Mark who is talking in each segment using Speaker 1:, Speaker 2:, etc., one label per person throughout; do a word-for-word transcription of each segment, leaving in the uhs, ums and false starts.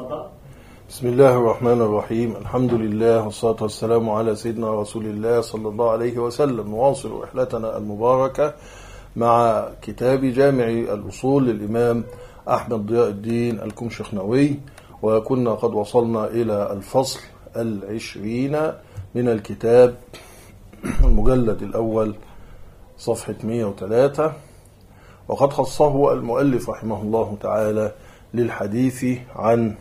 Speaker 1: بسم الله الرحمن الرحيم. الحمد لله والصلاة والسلام على سيدنا رسول الله صلى الله عليه وسلم. نواصل رحلتنا المباركة مع كتاب جامع الأصول للإمام أحمد ضياء الدين الكمشخنوي، وكنا قد وصلنا إلى الفصل العشرين من الكتاب، المجلد الأول صفحة مئة وثلاثة، وقد خصه المؤلف رحمه الله تعالى للحديث عن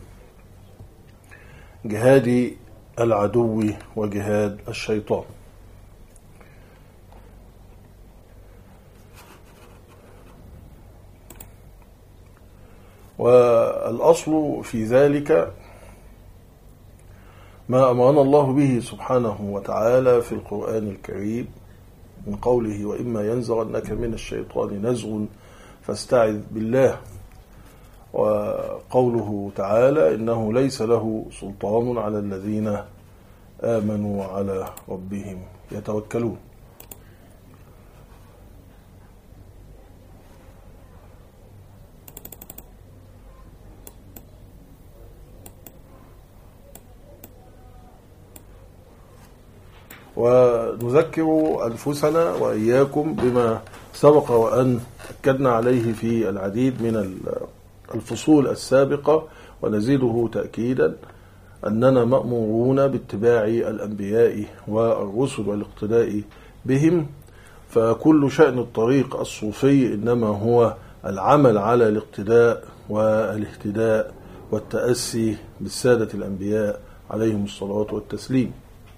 Speaker 1: جهاد العدو وجهاد الشيطان. والأصل في ذلك ما أمرنا الله به سبحانه وتعالى في القرآن الكريم من قوله: وإما ينزغنك من الشيطان نزغ فاستعذ بالله، وقوله تعالى: إنه ليس له سلطان على الذين آمنوا وعلى ربهم يتوكلون. ونذكر أنفسنا وإياكم بما سبق وأن أكدنا عليه في العديد من الفصول السابقة، ونزيده تأكيدا: أننا مأمورون باتباع الأنبياء والرسل والاقتداء بهم، فكل شأن الطريق الصوفي إنما هو العمل على الاقتداء والاهتداء والتأسي بالسادة الأنبياء عليهم الصلاة والتسليم.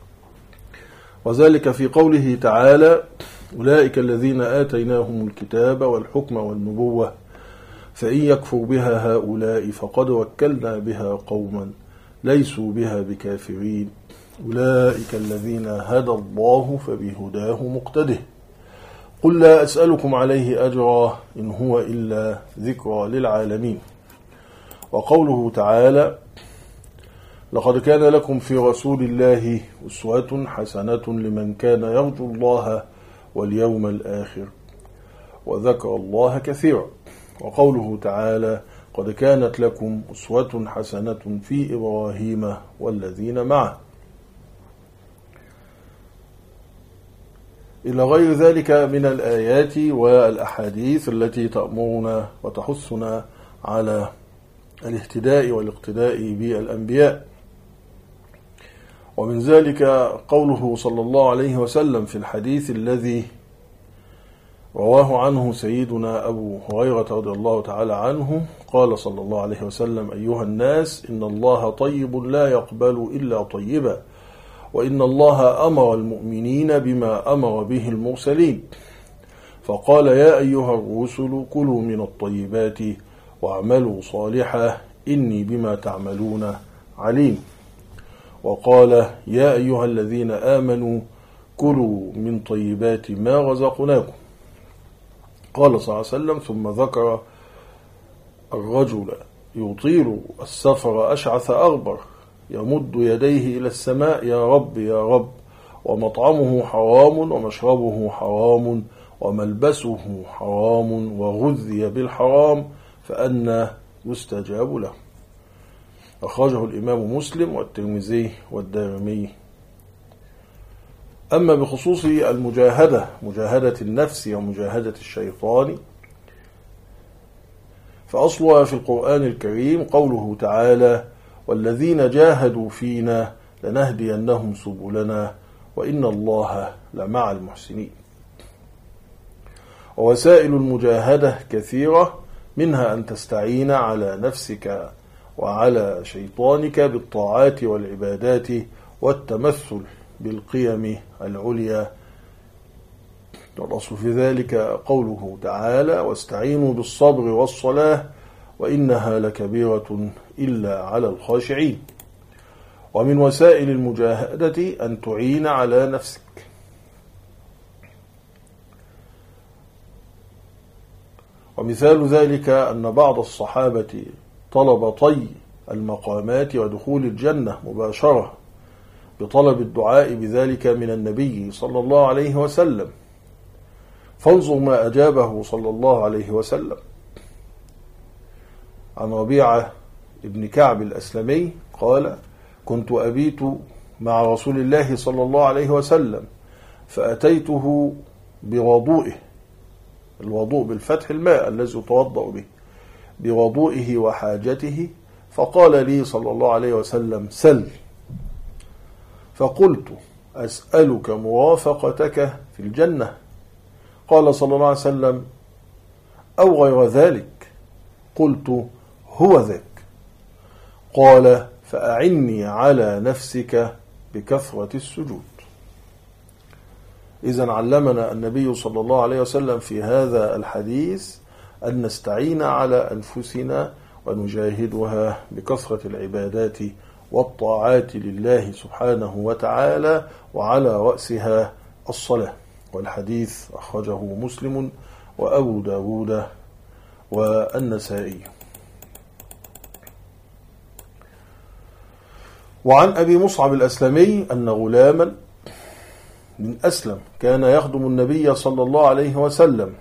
Speaker 1: وذلك في قوله تعالى: أولئك الذين آتيناهم الكتاب والحكم والنبوة فإن يكفر بها هؤلاء فقد وكلنا بها قوما ليسوا بها بكافرين أولئك الذين هدى الله فبهداه مقتده قل لا أسألكم عليه أجرا إن هو إلا ذكرى للعالمين. وقوله تعالى: لقد كان لكم في رسول الله أسوة حسنة لمن كان يرجو الله واليوم الآخر وذكر الله كثيرا. وقوله تعالى: قد كانت لكم أسوة حسنة في إبراهيم والذين معه، إلى غير ذلك من الآيات والأحاديث التي تأمرنا وتحثنا على الاهتداء والاقتداء بالأنبياء. ومن ذلك قوله صلى الله عليه وسلم في الحديث الذي رواه عنه سيدنا أبو هريرة رضي الله تعالى عنه، قال صلى الله عليه وسلم: أيها الناس، إن الله طيب لا يقبل إلا طيبا، وإن الله أمر المؤمنين بما أمر به المرسلين، فقال: يا أيها الرسل كلوا من الطيبات واعملوا صالحا إني بما تعملون عليم. وقال: يا أيها الذين آمنوا كلوا من طيبات ما رزقناكم. قال صلى الله عليه وسلم: ثم ذكر الرجل يطيل السفر أشعث أغبر يمد يديه إلى السماء: يا رب يا رب، ومطعمه حرام ومشربه حرام وملبسه حرام وغذي بالحرام فأنى يستجاب له. أخرجه الإمام مسلم والترمذي والدارمي. أما بخصوص المجاهدة، مجاهدة النفس ومجاهدة الشيطان، فأصلها في القرآن الكريم قوله تعالى: والذين جاهدوا فينا لنهدينهم سبلنا وإن الله لمع المحسنين. ووسائل المجاهدة كثيرة، منها أن تستعين على نفسك وعلى شيطانك بالطاعات والعبادات والتمثل بالقيم العليا. والأصل في ذلك قوله تعالى: واستعينوا بالصبر والصلاة وإنها لكبيرة إلا على الخاشعين. ومن وسائل المجاهدة أن تعين على نفسك، ومثال ذلك أن بعض الصحابة طلب طي المقامات ودخول الجنة مباشرة بطلب الدعاء بذلك من النبي صلى الله عليه وسلم، فانظر ما أجابه صلى الله عليه وسلم عن ربيعة بن كعب الأسلمي قال: كنت أبيت مع رسول الله صلى الله عليه وسلم فأتيته بوضوئه، الوضوء بالفتح الماء الذي يتوضأ به، بوضوئه وحاجته، فقال لي صلى الله عليه وسلم: سل. فقلت: أسألك مرافقتك في الجنة. قال صلى الله عليه وسلم: أو غير ذلك؟ قلت: هو ذاك. قال: فأعني على نفسك بكثرة السجود. إذن علمنا النبي صلى الله عليه وسلم في هذا الحديث أن نستعين على أنفسنا ونجاهدها بكثرة العبادات والطاعات لله سبحانه وتعالى، وعلى رأسها الصلاة. والحديث أخرجه مسلم وأبو داود والنسائي. وعن أبي مصعب الأسلمي أن غلاما من أسلم كان يخدم النبي صلى الله عليه وسلم،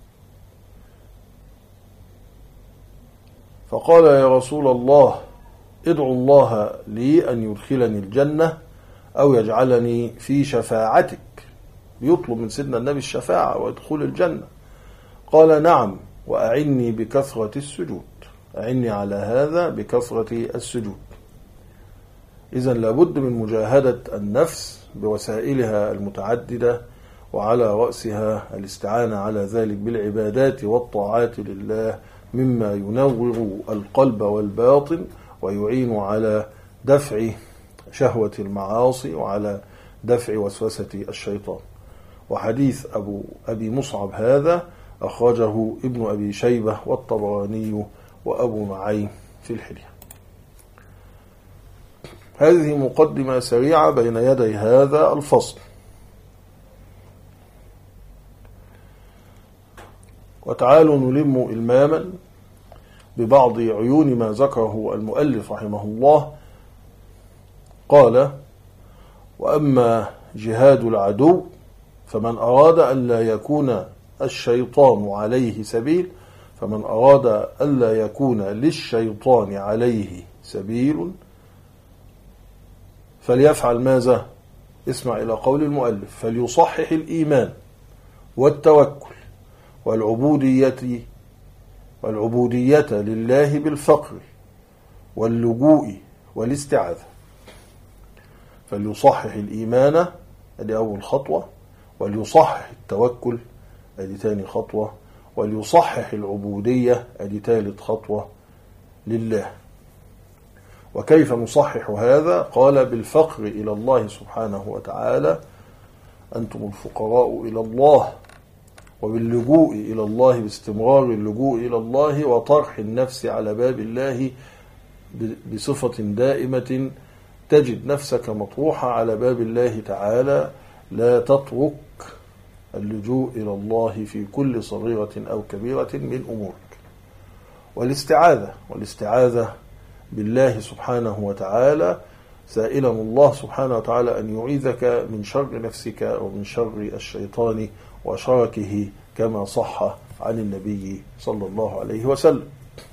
Speaker 1: فقال: يا رسول الله، ادعو الله لي أن يدخلني الجنة أو يجعلني في شفاعتك. يطلب من سيدنا النبي الشفاعة ويدخل الجنة. قال: نعم، وأعني بكثرة السجود، أعني على هذا بكثرة السجود. إذن لابد من مجاهدة النفس بوسائلها المتعددة، وعلى رأسها الاستعانة على ذلك بالعبادات والطاعات لله، مما ينور القلب والباطن ويعين على دفع شهوة المعاصي وعلى دفع وسوسة الشيطان. وحديث أبو أبي مصعب هذا أخرجه ابن أبي شيبة والطبراني وأبو نعيم في الحلية. هذه مقدمة سريعة بين يدي هذا الفصل. وتعالوا نلم إلماما ببعض عيون ما ذكره المؤلف رحمه الله. قال: وأما جهاد العدو فمن أراد أن لا يكون الشيطان عليه سبيل فمن أراد أن لا يكون للشيطان عليه سبيل فليفعل ماذا؟ اسمع إلى قول المؤلف: فليصحح الإيمان والتوكل والعبودية والعبودية لله بالفقر واللجوء والاستعاذة. فليصحح الإيمان، هذه أول خطوة، وليصحح التوكل، هذه ثاني خطوة، وليصحح العبودية، هذه ثالث خطوة لله. وكيف نصحح هذا؟ قال: بالفقر إلى الله سبحانه وتعالى، أنتم الفقراء إلى الله، وباللجوء إلى الله، باستمرار اللجوء إلى الله وطرح النفس على باب الله بصفة دائمة، تجد نفسك مطروحة على باب الله تعالى، لا تترك اللجوء إلى الله في كل صغيرة أو كبيرة من أمورك. والاستعاذة والاستعاذة بالله سبحانه وتعالى، سائلا الله سبحانه وتعالى أن يعيذك من شر نفسك ومن شر الشيطان وشركه، كما صح عن النبي صلى الله عليه وسلم.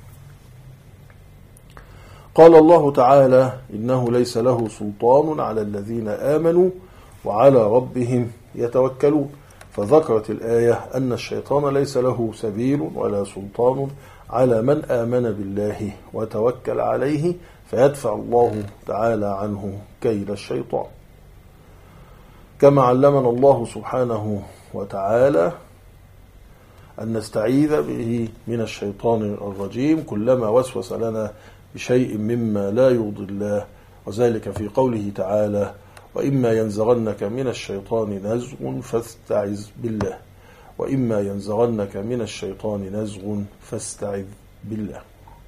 Speaker 1: قال الله تعالى: إنه ليس له سلطان على الذين آمنوا وعلى ربهم يتوكلون. فذكرت الآية أن الشيطان ليس له سبيل ولا سلطان على من آمن بالله وتوكل عليه، فيدفع الله تعالى عنه كيد الشيطان. كما علمنا الله سبحانه وتعالى أن نستعيذ به من الشيطان الرجيم كلما وسوس لنا بشيء مما لا يرضي الله، وذلك في قوله تعالى: وإما ينزغنك من الشيطان نزغ فاستعذ بالله، وإما ينزغنك من الشيطان نزغ فاستعذ بالله.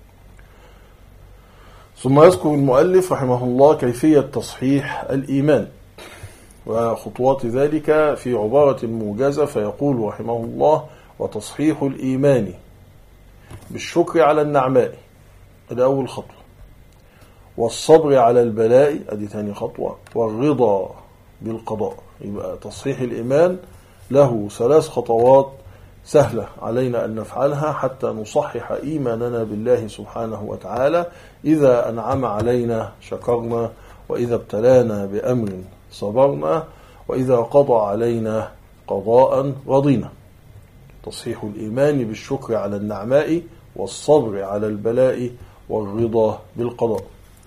Speaker 1: ثم يذكر المؤلف رحمه الله كيفية تصحيح الإيمان وخطوات ذلك في عبارة موجزة، فيقول رحمه الله: وتصحيح الإيمان بالشكر على النعماء، هذا أول خطوة، والصبر على البلاء، هذه ثاني خطوة، والرضا بالقضاء. يبقى تصحيح الإيمان له ثلاث خطوات سهلة علينا أن نفعلها حتى نصحح إيماننا بالله سبحانه وتعالى. إذا أنعم علينا شكرنا، وإذا ابتلانا بأمر صبرنا، وإذا قضى علينا قضاء رضينا. تصحيح الإيمان بالشكر على النعماء، والصبر على البلاء، والرضا بالقضاء.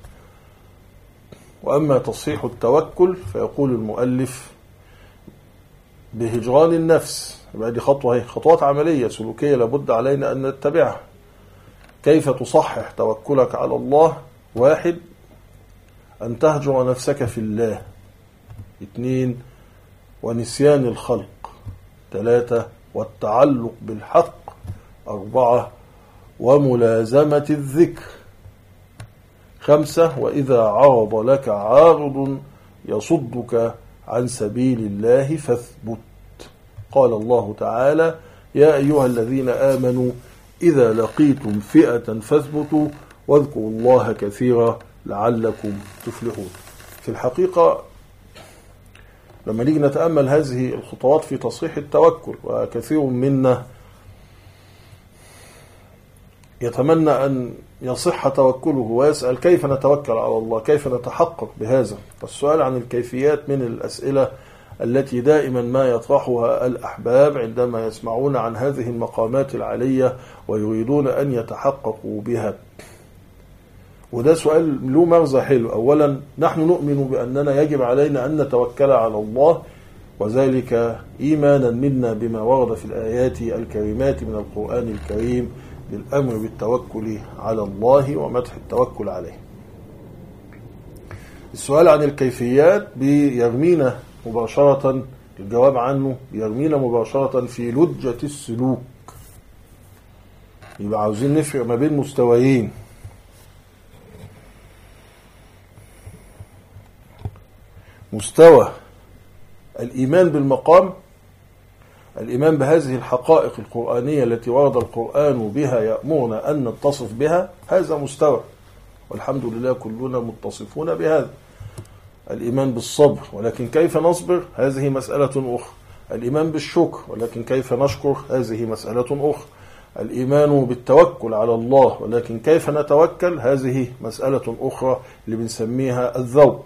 Speaker 1: وأما تصحيح التوكل فيقول المؤلف بهجران النفس. يبقى دي خطوة هي خطوات عملية سلوكية لابد علينا أن نتبعها. كيف تصحح توكلك على الله؟ واحد، أن تهجر نفسك في الله. اثنين، ونسيان الخلق. ثلاثة، والتعلق بالحق. أربعة، وملازمة الذكر. خمسة، وإذا عرض لك عارض يصدك عن سبيل الله فاثبت. قال الله تعالى: يا أيها الذين آمنوا إذا لقيتم فئة فاثبتوا واذكروا الله كثيرا لعلكم تفلحون. في الحقيقة لما نيجي نتأمل هذه الخطوات في تصحيح التوكل، وكثير منا يتمنى أن يصح توكله ويسأل كيف نتوكل على الله، كيف نتحقق بهذا. السؤال عن الكيفيات من الأسئلة التي دائما ما يطرحها الأحباب عندما يسمعون عن هذه المقامات العالية ويريدون أن يتحققوا بها. وده سؤال له مغزى حلو. أولا، نحن نؤمن بأننا يجب علينا أن نتوكل على الله، وذلك إيمانا منا بما ورد في الآيات الكريمات من القرآن الكريم بالأمر بالتوكل على الله ومدح التوكل عليه. السؤال عن الكيفيات بيرمينا مباشرة، الجواب عنه بيرمينا مباشرة في لجة السلوك. يبقى عاوزين نفرق ما بين مستويين. مستوى الإيمان بالمقام، الإيمان بهذه الحقائق القرآنية التي ورد القرآن بها يأمرنا أن نتصف بها، هذا مستوى، والحمد لله كلنا متصفون بهذا. الإيمان بالصبر، ولكن كيف نصبر هذه مسألة أخرى. الإيمان بالشكر، ولكن كيف نشكر هذه مسألة أخرى. الإيمان بالتوكل على الله، ولكن كيف نتوكل هذه مسألة أخرى اللي بنسميها الذوق،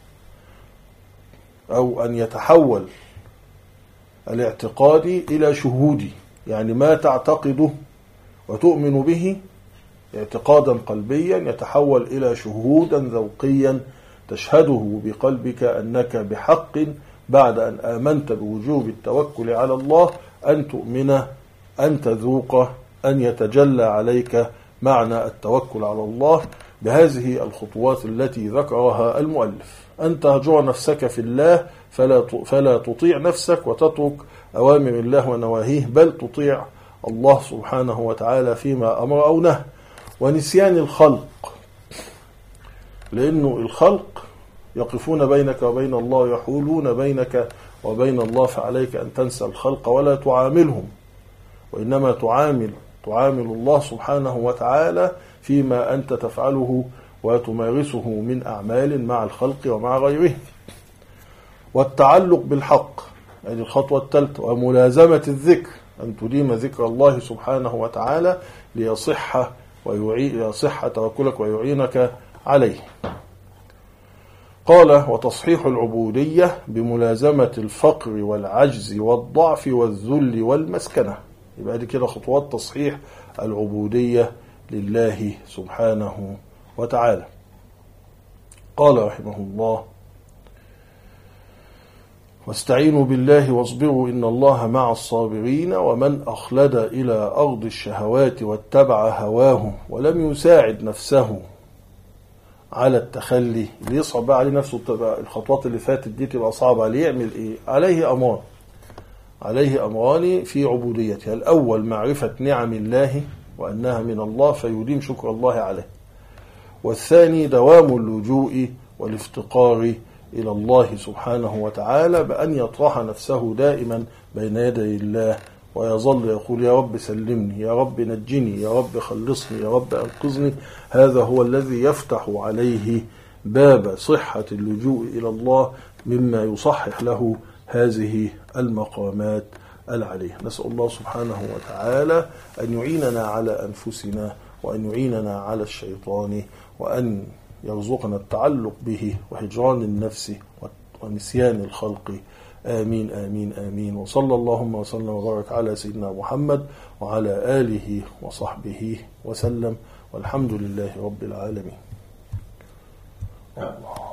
Speaker 1: أو أن يتحول الاعتقادي إلى شهودي. يعني ما تعتقده وتؤمن به اعتقادا قلبيا يتحول إلى شهودا ذوقيا تشهده بقلبك أنك بحق بعد أن آمنت بوجوب التوكل على الله أن تؤمن، أن تذوق، أن يتجلى عليك معنى التوكل على الله بهذه الخطوات التي ذكرها المؤلف. أن تهجر نفسك في الله، فلا فلا تطيع نفسك وتترك أوامر الله ونواهيه، بل تطيع الله سبحانه وتعالى فيما أمر أو نهى. ونسيان الخلق، لأنه الخلق يقفون بينك وبين الله، يحولون بينك وبين الله، فعليك أن تنسى الخلق ولا تعاملهم، وإنما تعامل تعامل الله سبحانه وتعالى فيما أنت تفعله وتمارسه من أعمال مع الخلق ومع غيره. والتعلق بالحق، هذه الخطوة الثالثة. وملازمة الذكر، أن تديم ذكر الله سبحانه وتعالى ليصح ويصح توكلك ويعينك عليه. قال: وتصحيح العبودية بملازمة الفقر والعجز والضعف والذل والمسكنة. يبقى دي كده خطوات تصحيح العبودية لله سبحانه وتعالى. قال رحمه الله: واستعينوا بالله واصبروا إن الله مع الصابرين. ومن أخلد إلى أرض الشهوات واتبع هواه ولم يساعد نفسه على التخلي، اللي يصعب عليه نفسه الخطوات اللي فاتت دي تبقى صعبة عليه، يعمل إيه؟ عليه أمران عليه أمران في عبوديته. الأول معرفة نعم الله وأنها من الله فيديم شكر الله عليه. والثاني دوام اللجوء والافتقار إلى الله سبحانه وتعالى بأن يطرح نفسه دائما بين يدي الله ويظل يقول: يا رب سلمني، يا رب نجني، يا رب خلصني، يا رب أنقذني. هذا هو الذي يفتح عليه باب صحة اللجوء إلى الله، مما يصحح له هذه المقامات العليه. نسأل الله سبحانه وتعالى أن يعيننا على أنفسنا وأن يعيننا على الشيطان وأن يرزقنا التعلق به وهجران النفس ونسيان الخلق. آمين آمين آمين. وصلى اللهم وسلم وبارك على سيدنا محمد وعلى آله وصحبه وسلم، والحمد لله رب العالمين. الله